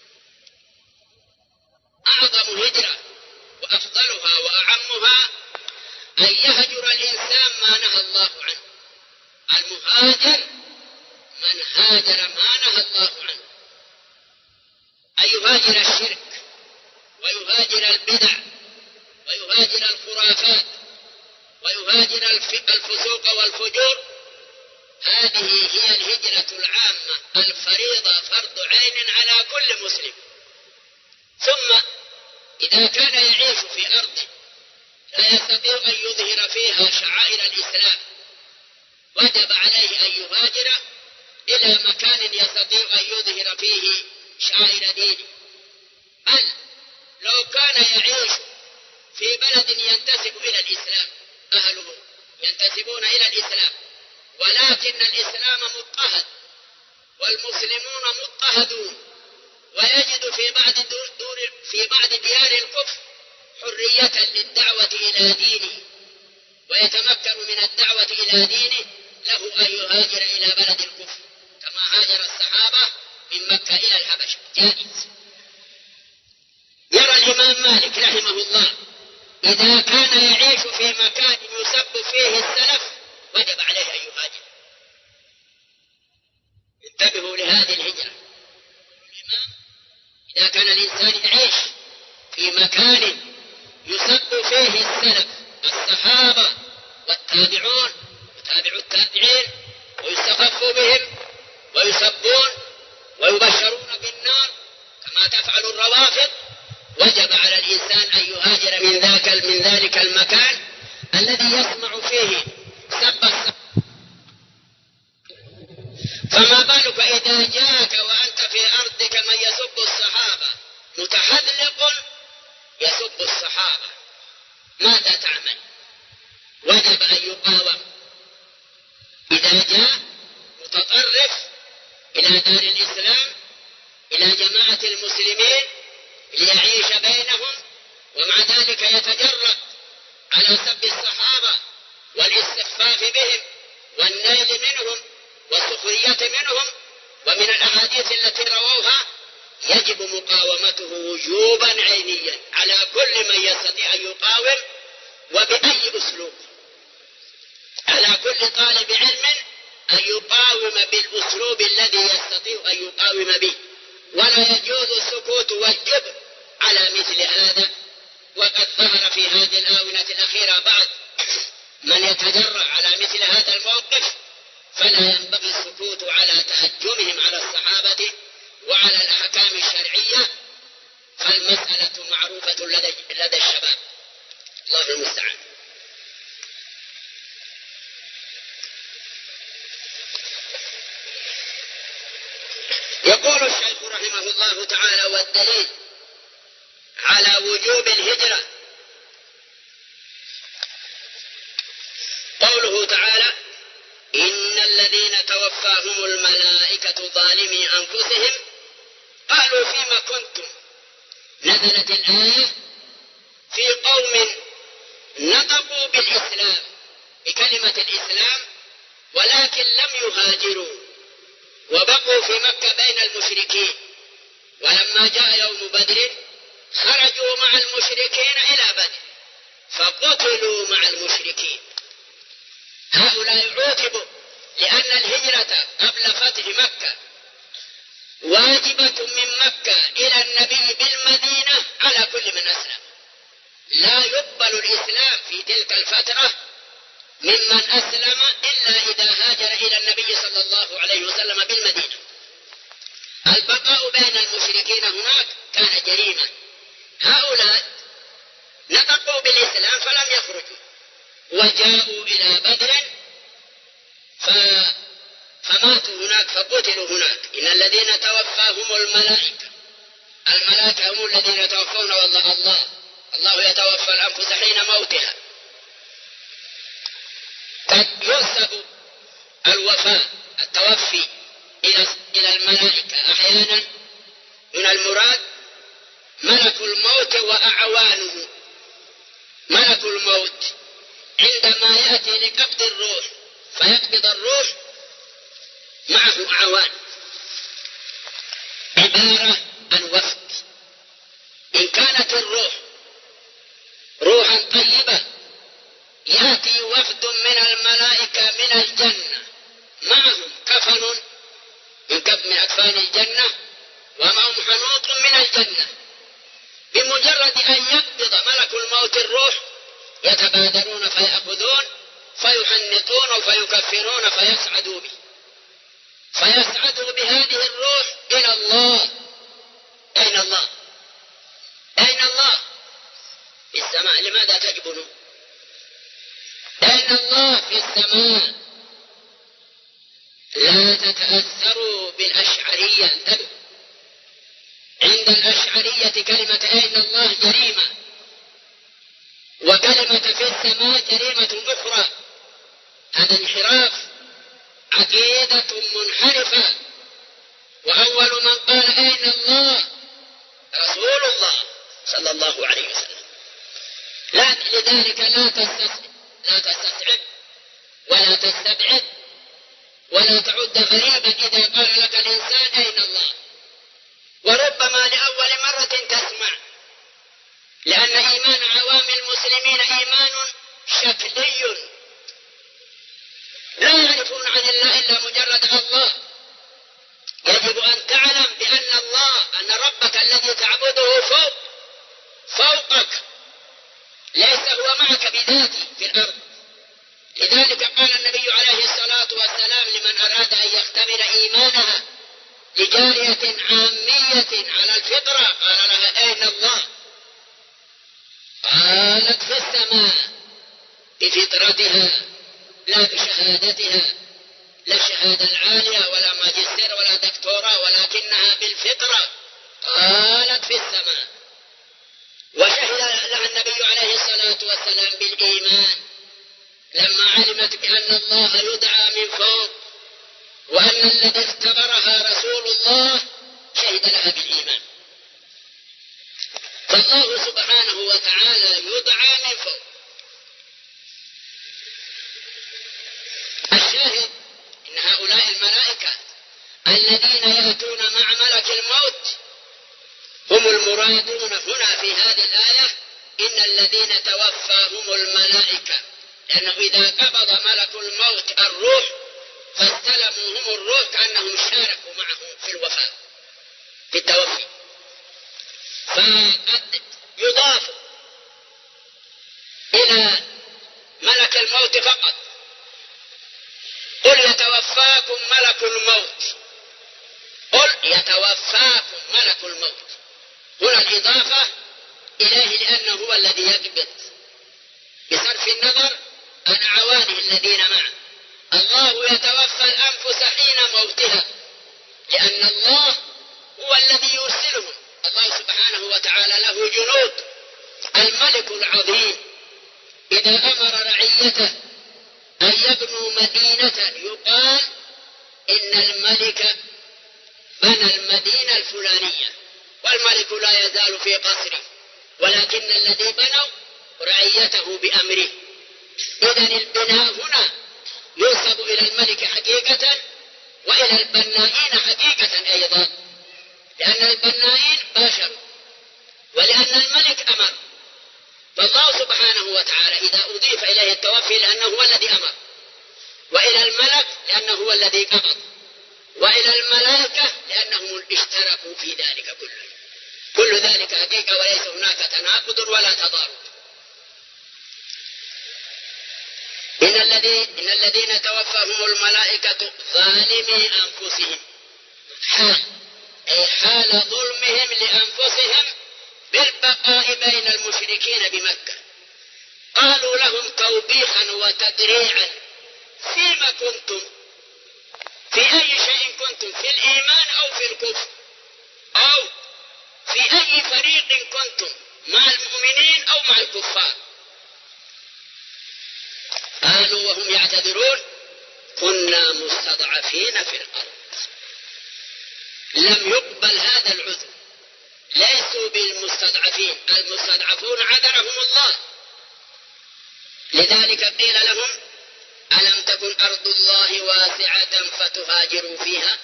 أعظم هجرة وأفضلها وأعمها أن يهجر الإنسان ما نهى الله عنه. المهاجر من هاجر ما نهى الله عنه، أن يهاجر الشرك ويهاجر البدع ويهاجر الخرافات ويهاجر الفسوق والفجور. هذه هي الهجرة العامة الفريضة، فرض عين على كل مسلم. ثم إذا كان يعيش في أرض لا يستطيع أن يظهر فيها شعائر الإسلام، وجب عليه أن يهاجر إلى مكان يستطيع أن يظهر فيه شعائر دينه. بل لو كان يعيش في بلد ينتسب إلى الإسلام، أهله ينتسبون إلى الإسلام، ولكن الإسلام مضطهد والمسلمون مضطهدون، ويجد في بعض ديار الكفر حرية للدعوة إلى دينه ويتمكن من الدعوة إلى دينه، له أن يهاجر إلى بلد الكفر كما هاجر الصحابة من مكة إلى الحبشة، جائز. يرى الإمام مالك رحمه الله إذا كان يعيش في مكان يسب فيه السلف وجب عليه أن يهاجر. انتبهوا لهذه الهجرة. الإمام إذا كان الإنسان يعيش في مكان يسب فيه السلف الصحابة والتابعون وتابعوا التابعين ويستخف بهم ويسبون ويبشرون بالنار كما تفعل الروافض، وجب على الإنسان أن يهاجر من ذلك المكان الذي يسمع فيه سب السب. فما بال قالوا فإذا جاءك وأنت في أرضك من يسب الصحابة متحذلق يسب الصحابة ماذا تعمل؟ وجب أن يقاوم. إذا جاء متطرف إلى دار الإسلام إلى جماعة المسلمين ليعيش بينهم ومع ذلك يتجرأ على سب الصحابة والاستخفاف بهم والنيل منهم والسخرية منهم ومن الأحاديث التي رووها يجب مقاومته وجوبا عينيا على كل من يستطيع أن يقاوم وبأي أسلوب، على كل طالب علم أن يقاوم بالأسلوب الذي يستطيع أن يقاوم به، ولا يجوز السكوت والجبر على مثل هذا. وقد ظهر في هذه الآونة الأخيرة بعض من يتجرأ على مثل هذا الموقف، فلا ينبغي السكوت على تهجمهم على الصحابة وعلى الأحكام الشرعية، فالمسألة معروفة لدى الشباب، الله المستعان. يقول الشيخ رحمه الله تعالى: والدليل على وجوب الهجرة قوله تعالى: إن الذين توفاهم الملائكة ظالمي أنفسهم قالوا فيما كنتم. نزلت الآية في قوم نطقوا بالإسلام بكلمة الإسلام ولكن لم يهاجروا وبقوا في مكة بين المشركين، ولما جاء يوم بدر خرجوا مع المشركين إلى بدر فقتلوا مع المشركين. هؤلاء عوقبوا لأن الهجرة قبل فتح مكة واجبة من مكة إلى النبي بالمدينة على كل من أسلم. لا يقبل الإسلام في تلك الفترة ممن أسلم إلا إذا هاجر إلى النبي صلى الله عليه وسلم بالمدينة. البقاء بين المشركين هناك كان جريمة. هؤلاء نطقوا بالإسلام فلم يخرجوا وجاءوا إلى بدر فماتوا هناك فقتلوا هناك. إن الذين توفاهم الملائكة هم الذين يتوفون، والله الله يتوفى الأنفس حين موتها. قد ينسب الوفاء التوفي إلى الملائكة أحيانا، من المراد ملك الموت وأعوانه. ملك الموت عندما يأتي لقبض الروح فيقبض الروح معه أعوان، عبارة عن وفد. إن كانت الروح روحا طيبة يأتي وفد من الملائكة من الجنة معهم كفن من أكفان الجنة ومعهم حنوط من الجنة. بمجرد أن يقبض ملك الموت الروح يتبادرون فيأخذون فيحنطون فيكفرون فيسعدوا به، فيسعدوا بهذه الروح إلى الله. أين الله؟ أين الله؟ في السماء. لماذا تجبنوا؟ أين الله؟ في السماء. لا تتأثروا بالأشعرية. انتبهوا، عند الأشعرية كلمة أين الله جريمة، وكلمة في السماء جريمة أخرى. هذا انحراف، عقيدة منحرفة. وأول من قال أين الله رسول الله صلى الله عليه وسلم. لذلك لا تستصعب ولا تستبعد ولا تعد غريبا إذا قال لك الإنسان أين الله. وربما لأول مرة تسمع، لأن إيمان عوام المسلمين إيمان شكلي، لا يعرفون عن الله إلا مجرد الله. يجب أن تعلم بأن الله، أن ربك الذي تعبده فوقك، ليس هو معك بذاته في الأرض. لذلك قال النبي عليه الصلاة والسلام لمن أراد أن يختبر إيمانها لجارية عامية على الفطرة قال لها أين الله؟ قالت في السماء بفطرتها لا بشهادتها، لا الشهادة العالية ولا ماجستير ولا الفطرة قالت في السماء. وشهد لها النبي عليه الصلاة والسلام بالإيمان لما علمت بأن الله يدعى من فوق، وأن الذي اختبرها رسول الله شهد لها بالإيمان. فالله سبحانه وتعالى يدعى من فوق. الشاهد إن هؤلاء الملائكة الذين يأتون مع ملك الموت هم المرادون هنا في هذه الآية. إن الذين توفاهم الملائكة، لأنه إذا قبض ملك الموت الروح فاستلموا هم الروح كأنهم شاركوا معه في الوفاة في التوفي، فقد يضاف إلى ملك الموت فقط. قل يتوفاكم ملك الموت، قل يتوفاكم ملك الموت. هنا الإضافة إليه لأنه هو الذي يقبض بصرف النظر عن عوانه الذين معه. الله يتوفى الأنفس حين موتها، لأن الله هو الذي يرسلهم. الله سبحانه وتعالى له جنود. الملك العظيم إذا أمر رعيته أن يبنوا مدينة يقال إن الملك بنى المدينة الفلانية، والملك لا يزال في قصره، ولكن الذي بنوا رعيته بأمره. إذن البناء هنا ينسب إلى الملك حقيقة وإلى البنائين حقيقة أيضا، لأن البنائين بشر ولأن الملك أمر. فالله سبحانه وتعالى إذا أضيف إليه التوفي لأنه هو الذي أمر، وإلى الملك لأنه هو الذي قبض، وإلى الملائكة لأنهم اشتركوا في ذلك كله. كل ذلك حقيقة وليس هناك تناقض ولا تضارب. إن الذين توفاهم الملائكة ظالمي أنفسهم، حال ظلمهم لأنفسهم بالبقاء بين المشركين بمكة. قالوا لهم توبيخا وتدريعا فيما كنتم، في أي شيء كنتم، في الإيمان أو في الكفر، أو في أي فريق كنتم، مع المؤمنين أو مع الكفار. قالوا وهم يعتذرون كنا مستضعفين في الأرض. لم يقبل هذا العذر، ليسوا بالمستضعفين، المستضعفون عذرهم الله. لذلك قيل لهم ألم تكن أرض الله واسعة فتهاجروا فيها.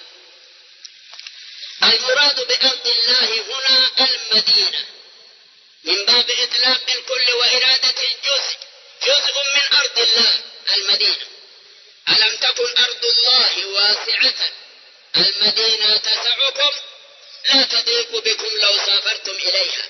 المراد بأرض الله هنا المدينة من باب إطلاق الكل وإرادة الجزء، جزء من أرض الله المدينة. ألم تكن أرض الله واسعة، المدينة تسعكم لا تضيق بكم لو سافرتم إليها.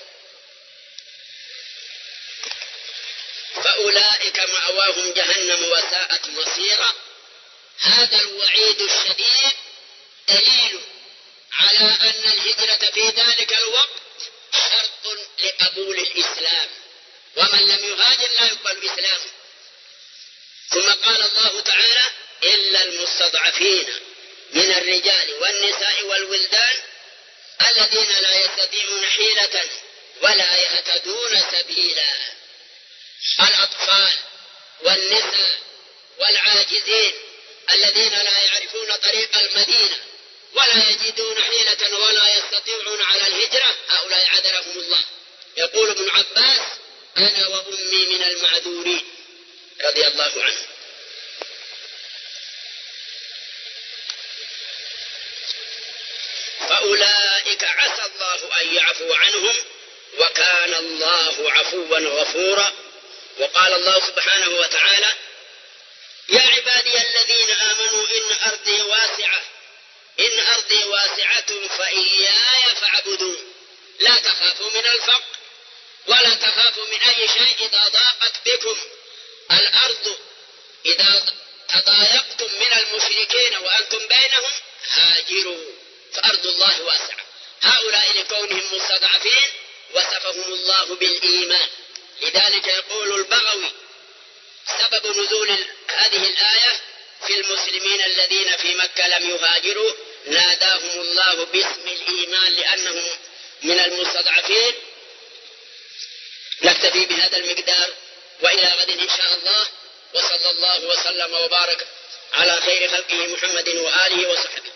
فأولئك مأواهم جهنم وساءت مصيرا. هذا الوعيد الشديد دليل على أن الهجرة في ذلك الوقت شرط لقبول الإسلام، ومن لم يهاجر لا يقبل إسلامه. ثم قال الله تعالى إلا المستضعفين من الرجال والنساء والولدان الذين لا يستطيعون حيلة ولا يهتدون سبيلا. الأطفال والنساء والعاجزين الذين لا يعرفون طريق المدينة ولا يجدون حيلة ولا يستطيعون على الهجرة، هؤلاء عذرهم الله. يقول ابن عباس أنا وأمي من المعذورين رضي الله عنه. فأولئك عسى الله أن يعفو عنهم وكان الله عفوا غفورا. وقال الله سبحانه وتعالى يا عبادي الذين آمنوا إن أرضي واسعة فإياي فاعبدون. لا تخافوا من الفقر ولا تخافوا من أي شيء. إذا ضاقت بكم الأرض، إذا تضايقتم من المشركين وأنتم بينهم هاجروا، فأرض الله واسعة. هؤلاء لكونهم مستضعفين وصفهم الله بالإيمان. لذلك يقول البغوي سبب نزول هذه الآية في المسلمين الذين في مكة لم يهاجروا ناداهم الله باسم الإيمان لأنهم من المستضعفين. نكتفي بهذا المقدار وإلى غد إن شاء الله، وصلى الله وسلم وبارك على خير خلقه محمد وآله وصحبه.